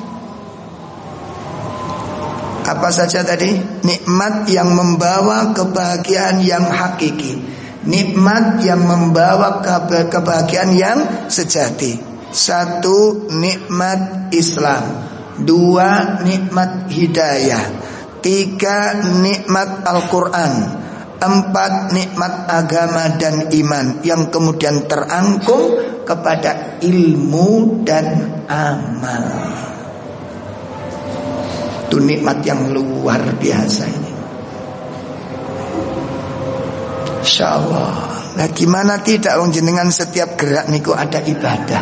Apa saja tadi? Nikmat yang membawa kebahagiaan yang hakiki, nikmat yang membawa kebahagiaan yang sejati. Satu, nikmat Islam. Dua, nikmat hidayah. Tiga, nikmat Al-Quran. Empat, nikmat agama dan iman yang kemudian terangkum kepada ilmu dan amal. Itu nikmat yang luar biasa ini, insyaallah. Nah gimana tidak, wong jenengan setiap gerak niku ada ibadah.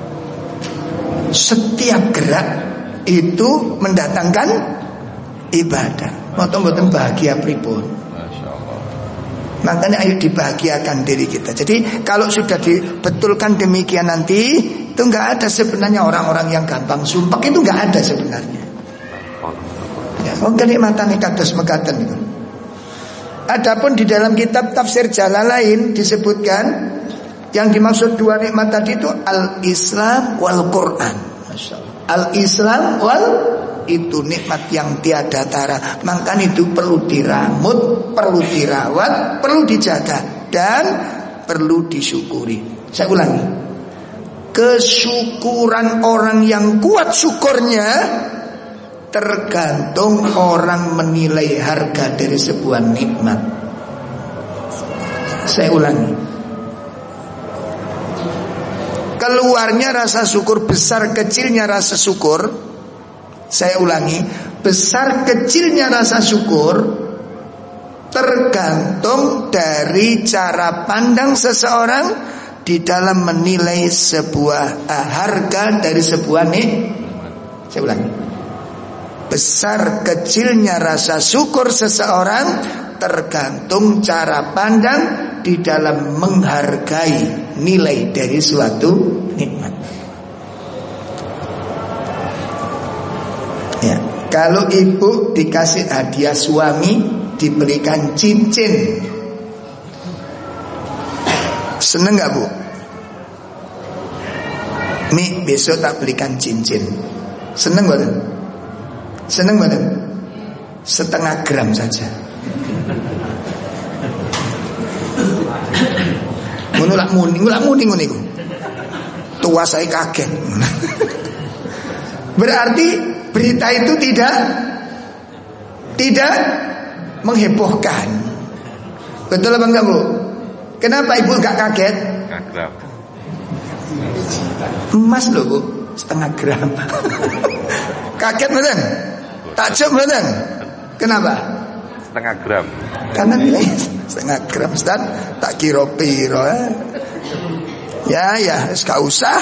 Setiap gerak itu mendatangkan ibadah. Mboten bahagia pripun. Makanya ayo dibahagiakan diri kita. Jadi kalau sudah dibetulkan demikian nanti, itu enggak ada sebenarnya orang-orang yang gampang sumpah, itu enggak ada sebenarnya. Ya, kenikmatan kados mekaten itu. Adapun di dalam kitab tafsir Jalalain disebutkan yang dimaksud dua nikmat tadi itu al-Islam wal Quran. Al-Islam wal, itu nikmat yang tiada tara. Maka itu perlu diramut, perlu dirawat, perlu dijaga, dan perlu disyukuri. Saya ulangi, kesyukuran orang yang kuat syukurnya tergantung orang menilai harga dari sebuah nikmat. Saya ulangi, keluarnya rasa syukur, besar kecilnya rasa syukur. Saya ulangi, besar kecilnya rasa syukur tergantung dari cara pandang seseorang di dalam menilai sebuah harga dari sebuah nikmat. Saya ulangi, besar kecilnya rasa syukur seseorang tergantung cara pandang di dalam menghargai nilai dari suatu nikmat. Ya, kalau ibu dikasih hadiah suami, diberikan cincin, seneng gak Bu? Mi, besok tak belikan cincin. Seneng banget? Seneng banget? Setengah gram saja. Ngulak muni nguniku. Tua saya kaget. Berarti berita itu tidak menghebohkan. Betul apa enggak Bu? Kenapa ibu enggak kaget? Kaget. Emas loh Bu, setengah gram. Kaget betul? Takjub betul? Kenapa? Setengah gram. Karena nilai setengah gram, Ustaz. Tak kira-kira. Ya, gak usah.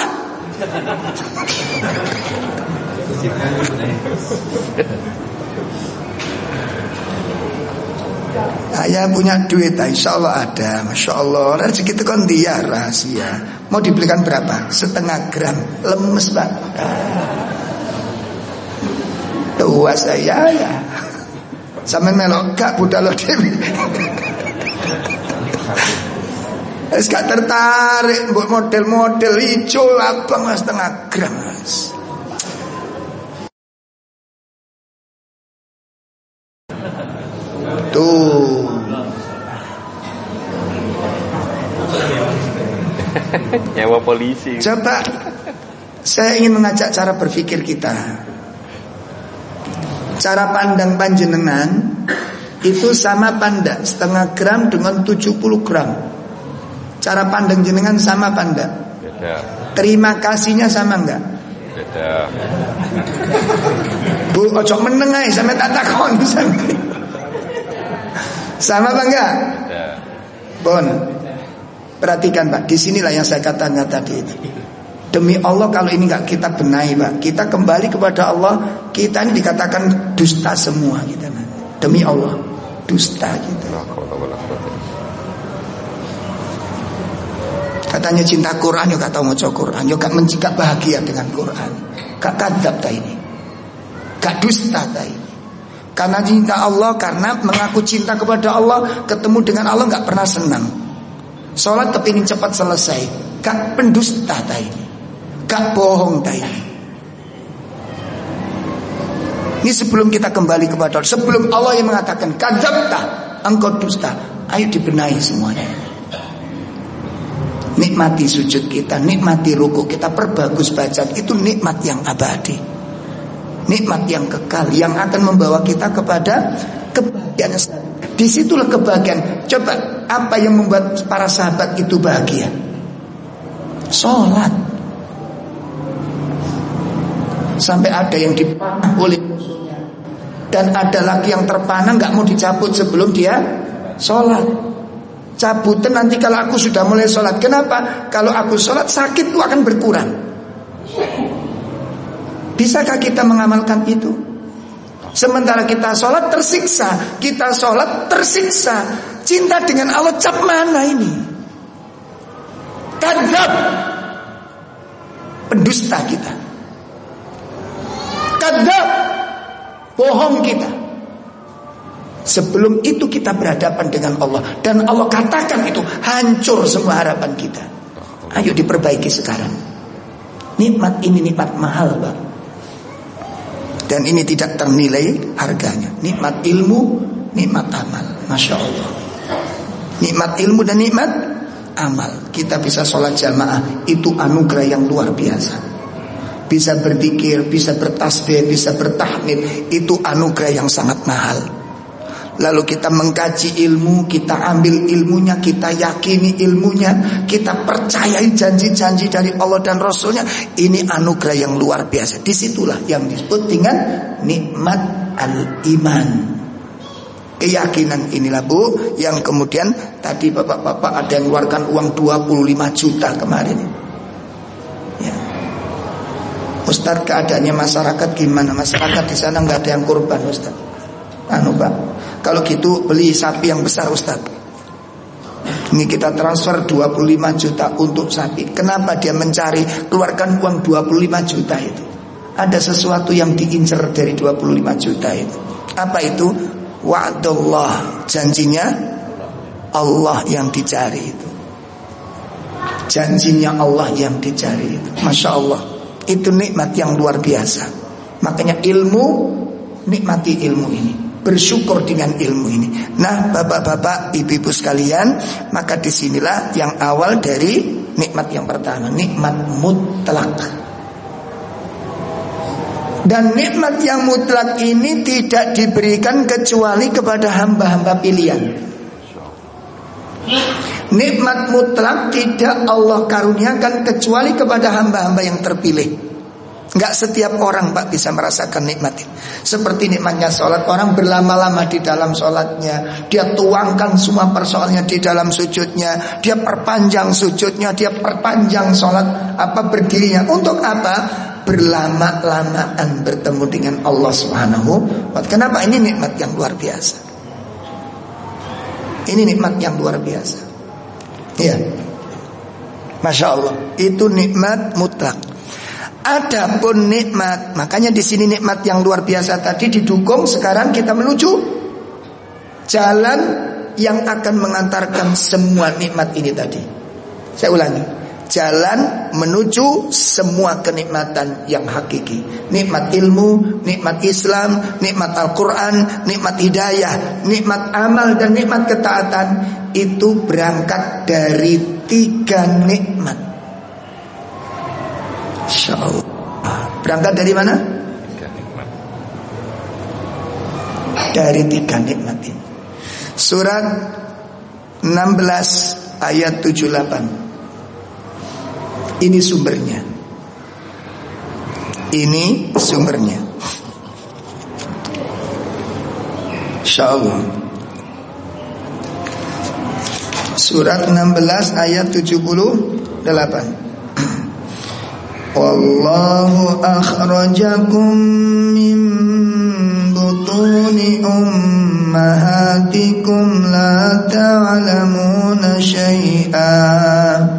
Ayah punya duit, insya Allah ada, masya Allah. Rezeki itu kan dia rahasia. Mau dibelikan berapa? Setengah gram, lemes Pak. Tua saya ya. Sampeyan melok gak budal dhewe. Wis gak tertarik mbok model-model ijo abang setengah gram Mas. Tuh. Nyawa polisi. Coba saya ingin mengajak cara berpikir kita. Cara pandang panjenengan itu sama pandak setengah gram dengan 70 gram. Cara pandang jenengan sama pandak? Beda. Terima kasihnya sama enggak? Beda. Bu, ojo meneng ae sampe tak takon. Sama apa enggak? Beda. Bon. Perhatikan Pak, disinilah yang saya katakan tadi itu. Demi Allah kalau ini enggak kita benahi Pak, kita kembali kepada Allah, kita ini dikatakan dusta semua kita. Demi Allah, dusta kita. Katanya cinta Quran, ya gak tahu maca Quran, ya gak mencikap bahagia dengan Quran. Gak kadzab ta ini. Gak dusta ta ini. Karena cinta Allah, karena mengaku cinta kepada Allah, ketemu dengan Allah gak pernah senang. Sholat kepingin cepat selesai. Gak pendusta ta ini. Gak bohong ta ini. Ini sebelum kita kembali kepada Allah, sebelum Allah yang mengatakan kadzabta, engkau dusta, ayo dibenahi semuanya. Nikmati sujud kita, nikmati ruku kita, perbagus bacaan. Itu nikmat yang abadi, nikmat yang kekal, yang akan membawa kita kepada kebahagiaan. Disitulah kebahagiaan. Coba, apa yang membuat para sahabat itu bahagia? Sholat. Sampai ada yang dipanah oleh musuhnya, dan ada lagi yang terpanah gak mau dicabut sebelum dia sholat. Cabutan nanti kalau aku sudah mulai sholat. Kenapa? Kalau aku sholat sakitku akan berkurang. Bisakah kita mengamalkan itu? Sementara kita sholat tersiksa. Kita sholat tersiksa. Cinta dengan Allah cap mana ini? Kadzab. Pendusta kita. Kadzab. Bohong kita. Sebelum itu kita berhadapan dengan Allah, dan Allah katakan itu hancur semua harapan kita. Ayo diperbaiki sekarang. Nikmat ini nikmat mahal Pak, dan ini tidak ternilai harganya. Nikmat ilmu, nikmat amal. Masya Allah. Nikmat ilmu dan nikmat amal. Kita bisa sholat jamaah, itu anugerah yang luar biasa. Bisa berzikir, bisa bertasbih, bisa bertahmid, itu anugerah yang sangat mahal. Lalu kita mengkaji ilmu, kita ambil ilmunya, kita yakini ilmunya, kita percayai janji-janji dari Allah dan Rasulnya. Ini anugerah yang luar biasa. Disitulah yang disebut dengan nikmat al-iman. Keyakinan inilah Bu, yang kemudian tadi bapak-bapak ada yang mengeluarkan uang 25 juta kemarin ya. Ustaz, keadaannya masyarakat gimana? Masyarakat di sana nggak ada yang kurban Ustaz. Pak, kalau gitu beli sapi yang besar Ustaz. Ini kita transfer 25 juta untuk sapi. Kenapa dia mencari keluarkan uang 25 juta itu? Ada sesuatu yang diincar dari 25 juta itu. Apa itu? Wa'dullah, janjinya Allah yang dicari itu. Janjinya Allah yang dicari itu. Masya Allah. Itu nikmat yang luar biasa. Makanya ilmu, nikmati ilmu ini, bersyukur dengan ilmu ini. Nah, bapak-bapak, ibu-ibu sekalian, maka disinilah yang awal dari nikmat yang pertama, nikmat mutlak. Dan nikmat yang mutlak ini tidak diberikan kecuali kepada hamba-hamba pilihan. Nikmat mutlak tidak Allah karuniakan kecuali kepada hamba-hamba yang terpilih. Enggak setiap orang Pak bisa merasakan nikmat ini. Seperti nikmatnya sholat, orang berlama-lama di dalam sholatnya, dia tuangkan semua persoalannya di dalam sujudnya, dia perpanjang sujudnya, dia perpanjang sholat berdirinya. Untuk apa? Berlama-lamaan bertemu dengan Allah Subhanahu wa ta'ala. Kenapa? Ini nikmat yang luar biasa. Ini nikmat yang luar biasa. Ya, Masya Allah. Itu nikmat mutlak. Adapun nikmat, makanya di sini nikmat yang luar biasa tadi didukung. Sekarang kita menuju jalan yang akan mengantarkan semua nikmat ini tadi. Saya ulangi, jalan menuju semua kenikmatan yang hakiki. Nikmat ilmu, nikmat Islam, nikmat Al-Quran, nikmat hidayah, nikmat amal dan nikmat ketaatan. Itu berangkat dari 3 nikmat. Insya Allah. Berangkat dari mana? 3 nikmat. Dari 3 nikmat ini. Surat 16 ayat 78. Ini sumbernya. Ini sumbernya. Insya Allah. Surat 16 ayat 78. Wallahu akhrajakum min butuni ummahatikum la ta'lamuna syai'an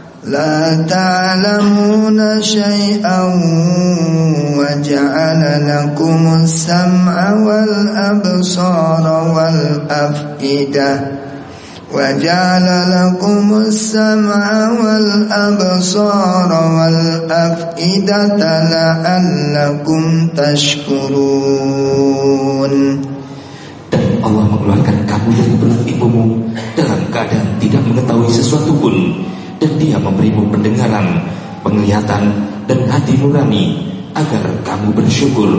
wa ja'ala lakumus sam'a wal absara wal af'idah وَجَعَلَ لَكُمُ السَّمْعَ وَالْأَبْصَارَ وَالْأَفْئِدَةَ لَعَلَّكُمْ تَشْكُرُونَ. Dan Allah mengeluarkan kamu dari perut ibumu dalam keadaan tidak mengetahui sesuatu pun, dan Dia memberimu pendengaran, penglihatan, dan hati nurani agar kamu bersyukur.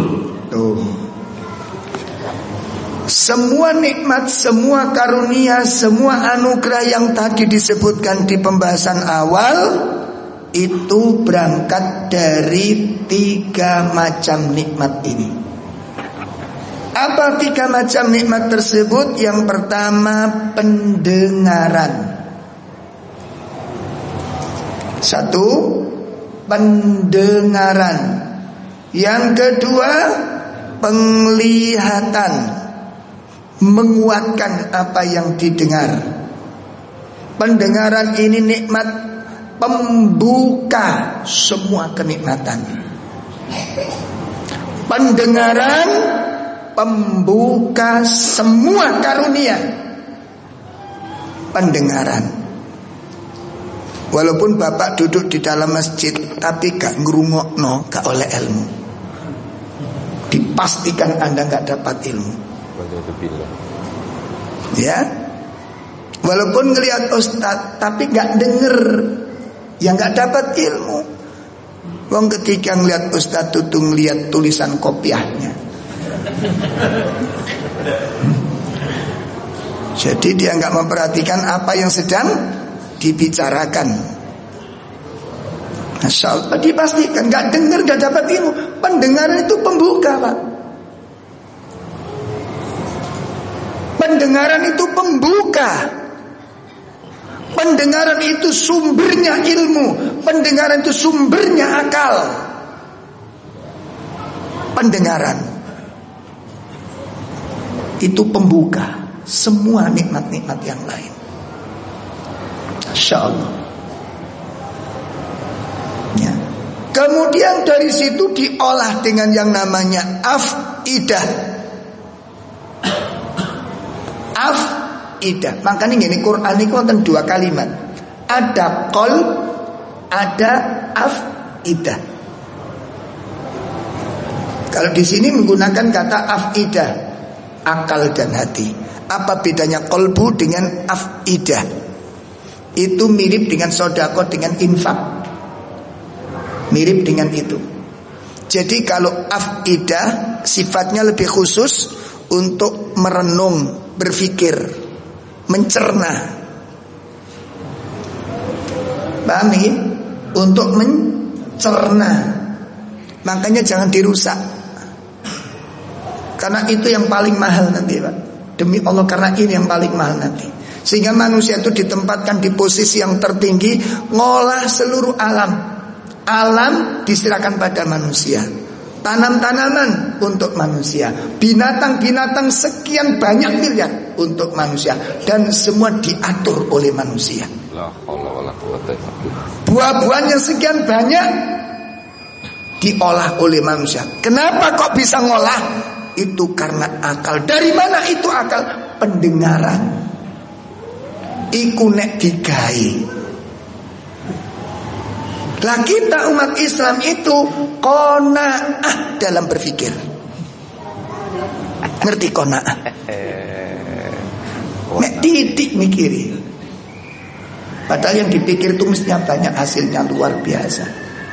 Semua nikmat, semua karunia, semua anugerah yang tadi disebutkan di pembahasan awal itu berangkat dari 3 macam nikmat ini. Apa 3 macam nikmat tersebut? Yang pertama, pendengaran. 1, pendengaran. Yang kedua, penglihatan, menguatkan apa yang didengar. Pendengaran ini nikmat pembuka semua kenikmatan. Pendengaran pembuka semua karunia. Pendengaran. Walaupun bapak duduk di dalam masjid tapi gak ngerungokno, gak oleh ilmu, dipastikan Anda gak dapat ilmu. Ya, walaupun ngelihat ustadz tapi gak denger, yang gak dapat ilmu. Wong ketika ngelihat ustadz itu ngelihat tulisan kopiahnya. Jadi dia gak memperhatikan apa yang sedang dibicarakan. Masya Allah, dipastikan gak denger, gak dapat ilmu. Pendengaran itu pembuka, Pak. Pendengaran itu pembuka. Pendengaran itu sumbernya ilmu. Pendengaran itu sumbernya akal. Pendengaran itu pembuka semua nikmat-nikmat yang lain. Masya Allah. Ya. Kemudian dari situ diolah dengan yang namanya afidah. Afidah. Makanya ini Quran itu ada 2 kalimat. Ada qalb, ada afidah. Kalau di sini menggunakan kata afidah, akal dan hati. Apa bedanya qalbu dengan afidah? Itu mirip dengan sedekah, dengan infak. Mirip dengan itu. Jadi kalau afidah sifatnya lebih khusus untuk merenung, berpikir, mencerna. Paham ini? Untuk mencerna. Makanya jangan dirusak. Karena itu yang paling mahal nanti, Pak. Demi Allah, karena ini yang paling mahal nanti. Sehingga manusia itu ditempatkan di posisi yang tertinggi, ngolah seluruh alam. Alam diserahkan pada manusia. Tanam-tanaman untuk manusia, binatang-binatang sekian banyak miliar untuk manusia, dan semua diatur oleh manusia. Buah-buahnya sekian banyak diolah oleh manusia. Kenapa kok bisa ngolah? Itu karena akal. Dari mana itu akal? Pendengaran. Iku nek digawe. Lah kita umat Islam itu qanaah dalam berpikir. Ngerti qanaah? Nek titik mikiri. Padahal yang dipikir itu mestinya banyak, hasilnya luar biasa.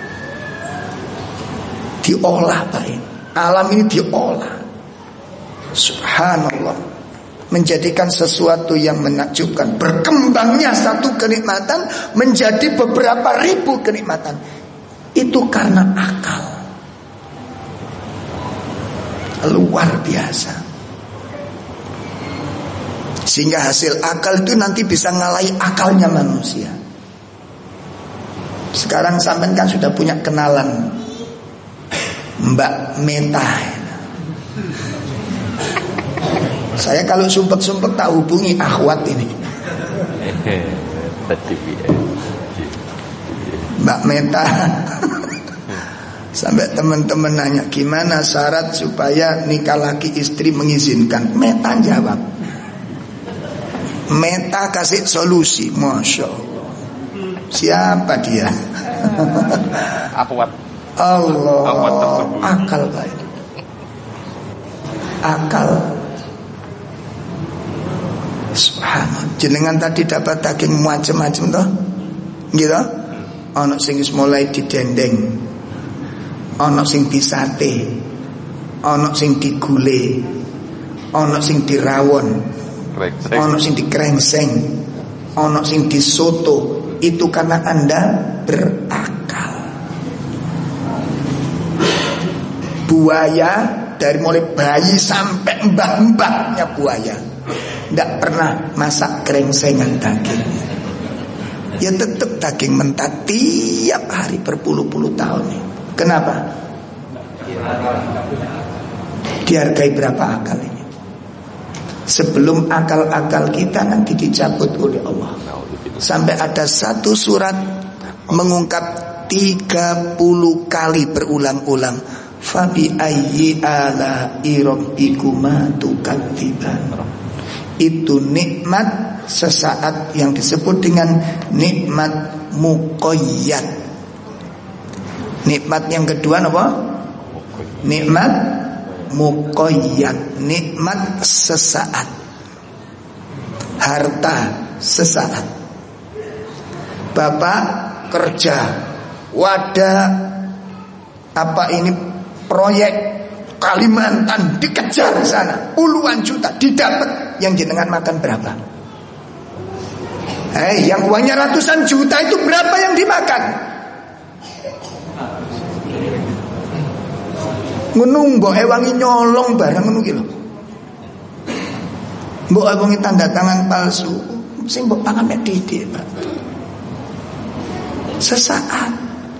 Diolah Pak. Alam ini diolah. Subhanallah. Menjadikan sesuatu yang menakjubkan. Berkembangnya satu kenikmatan menjadi beberapa ribu kenikmatan. Itu karena akal. Luar biasa. Sehingga hasil akal itu nanti bisa ngalahi akalnya manusia. Sekarang sampean kan sudah punya kenalan Mbak Meta. Saya kalau sumpek-sumpek tak hubungi akhwat ini. Mbak Meta. Sampai teman-teman nanya gimana syarat supaya nikah laki istri mengizinkan. Meta jawab. Meta kasih solusi. Masya Allah. Siapa dia? Akhwat. Allah. Akal baik. Akal. Subhanallah. Jenengan tadi dapat daging macam-macam toh? Gitu? Ono sing mulai didendeng. Ono sing disate. Ono sing digule. Ono sing dirawon. Ono sing dikrengseng. Ono sing disoto. Itu karena Anda berakal. Buaya dari mulai bayi sampai mbah-mbahnya buaya tidak pernah masak krengsengan daging. Ya tetap daging mentah tiap hari berpuluh-puluh tahun. Kenapa? Dihargai berapa akal ini? Sebelum akal-akal kita nanti dicabut oleh Allah. Sampai ada satu surat mengungkap 30 kali berulang-ulang. Fabi ayyi ala'i rabbikuma tukadziban. Itu nikmat sesaat yang disebut dengan nikmat muqayyad. Nikmat yang kedua apa? Nikmat muqayyad. Nikmat sesaat. Harta sesaat. Bapak kerja, wadah apa ini proyek Kalimantan dikejar sana, puluhan juta didapat, yang jenengan makan berapa? Yang uangnya ratusan juta itu berapa yang dimakan? Ngono mbok ewangi nyolong barang ngono ki lho. Mbok ewangi tanda tangan palsu, sing mbok pangan mek didik, Pak. Sesaat.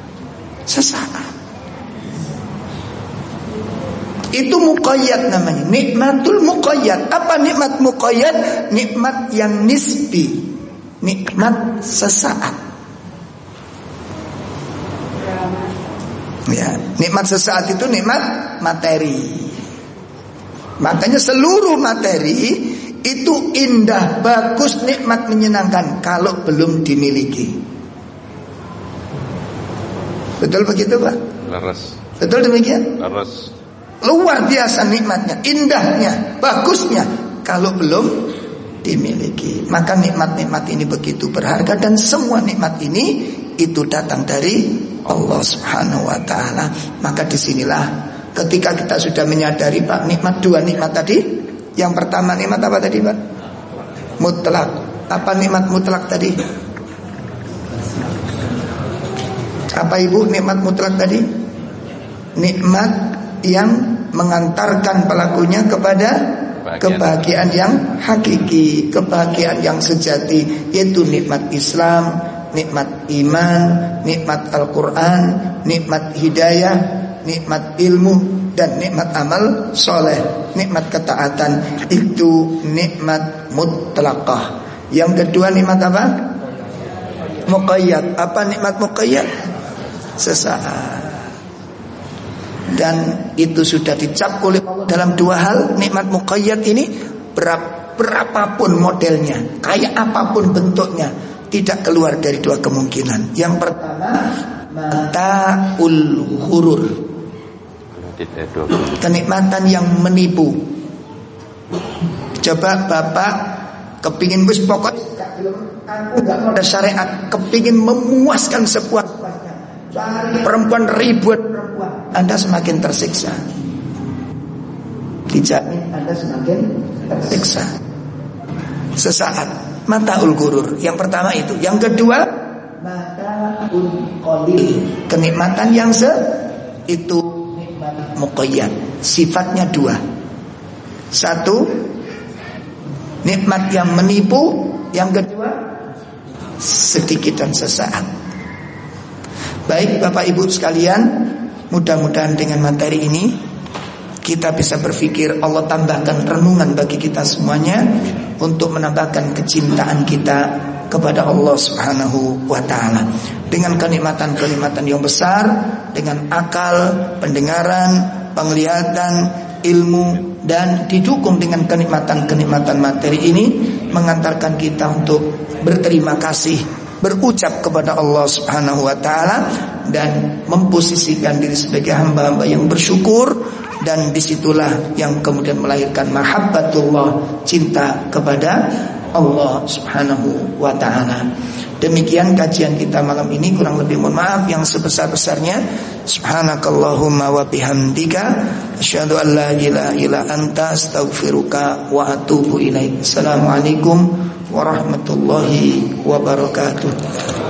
Itu muqayyad namanya. Nikmatul muqayyad. Apa nikmat muqayyad? Nikmat yang nisbi. Nikmat sesaat. Ya, nikmat sesaat itu nikmat materi. Makanya seluruh materi itu indah, bagus, nikmat, menyenangkan kalau belum dimiliki. Betul begitu, Pak? Leres. Betul demikian? Leres. Luar biasa nikmatnya, indahnya, bagusnya kalau belum dimiliki. Maka nikmat-nikmat ini begitu berharga. Dan semua nikmat ini itu datang dari Allah Subhanahu wa ta'ala. Maka disinilah ketika kita sudah menyadari, Pak, nikmat dua nikmat tadi. Yang pertama nikmat apa tadi, Pak? Mutlak. Apa nikmat mutlak tadi? Apa Ibu nikmat mutlak tadi? Nikmat yang mengantarkan pelakunya kepada kebahagiaan yang hakiki, kebahagiaan yang sejati, yaitu nikmat Islam, nikmat iman, nikmat Al-Quran, nikmat hidayah, nikmat ilmu, dan nikmat amal soleh, nikmat ketaatan. Itu nikmat mutlaqah. Yang kedua nikmat apa? Muqayyad. Apa nikmat muqayyad? Sesaat. Dan itu sudah dicap oleh Allah dalam dua hal. Nikmat muqayyad ini berapapun modelnya, kayak apapun bentuknya, tidak keluar dari dua kemungkinan. Yang pertama, mata'ul ghurur, kenikmatan yang menipu. Coba bapak kepingin wis pokok aku gak ada syariat, kepingin memuaskan sepuas-puasnya, cari perempuan ribuan perempuan, Anda semakin tersiksa. Dijamin Anda semakin tersiksa. Sesaat mata'ul ghurur. Yang pertama itu. Yang kedua, mata'ul qalil, kenikmatan yang itu nikmat muqayyad. Sifatnya dua. Satu, nikmat yang menipu. Yang kedua, sedikit dan sesaat. Baik Bapak Ibu sekalian, mudah-mudahan dengan materi ini kita bisa berpikir, Allah tambahkan renungan bagi kita semuanya untuk menambahkan kecintaan kita kepada Allah Subhanahu wa ta'ala. Dengan kenikmatan-kenikmatan yang besar, dengan akal, pendengaran, penglihatan, ilmu, dan didukung dengan kenikmatan-kenikmatan materi ini, mengantarkan kita untuk berterima kasih, berucap kepada Allah Subhanahu wa ta'ala, dan memposisikan diri sebagai hamba-hamba yang bersyukur. Dan disitulah yang kemudian melahirkan mahabbatullah, cinta kepada Allah Subhanahu wa ta'ala. Demikian kajian kita malam ini, kurang lebih mohon maaf yang sebesar-besarnya. Subhanakallahumma wa bihamdika asyhadu an la ilaha illa anta astaghfiruka wa atubu ilaik. Assalamualaikum warahmatullahi wabarakatuh.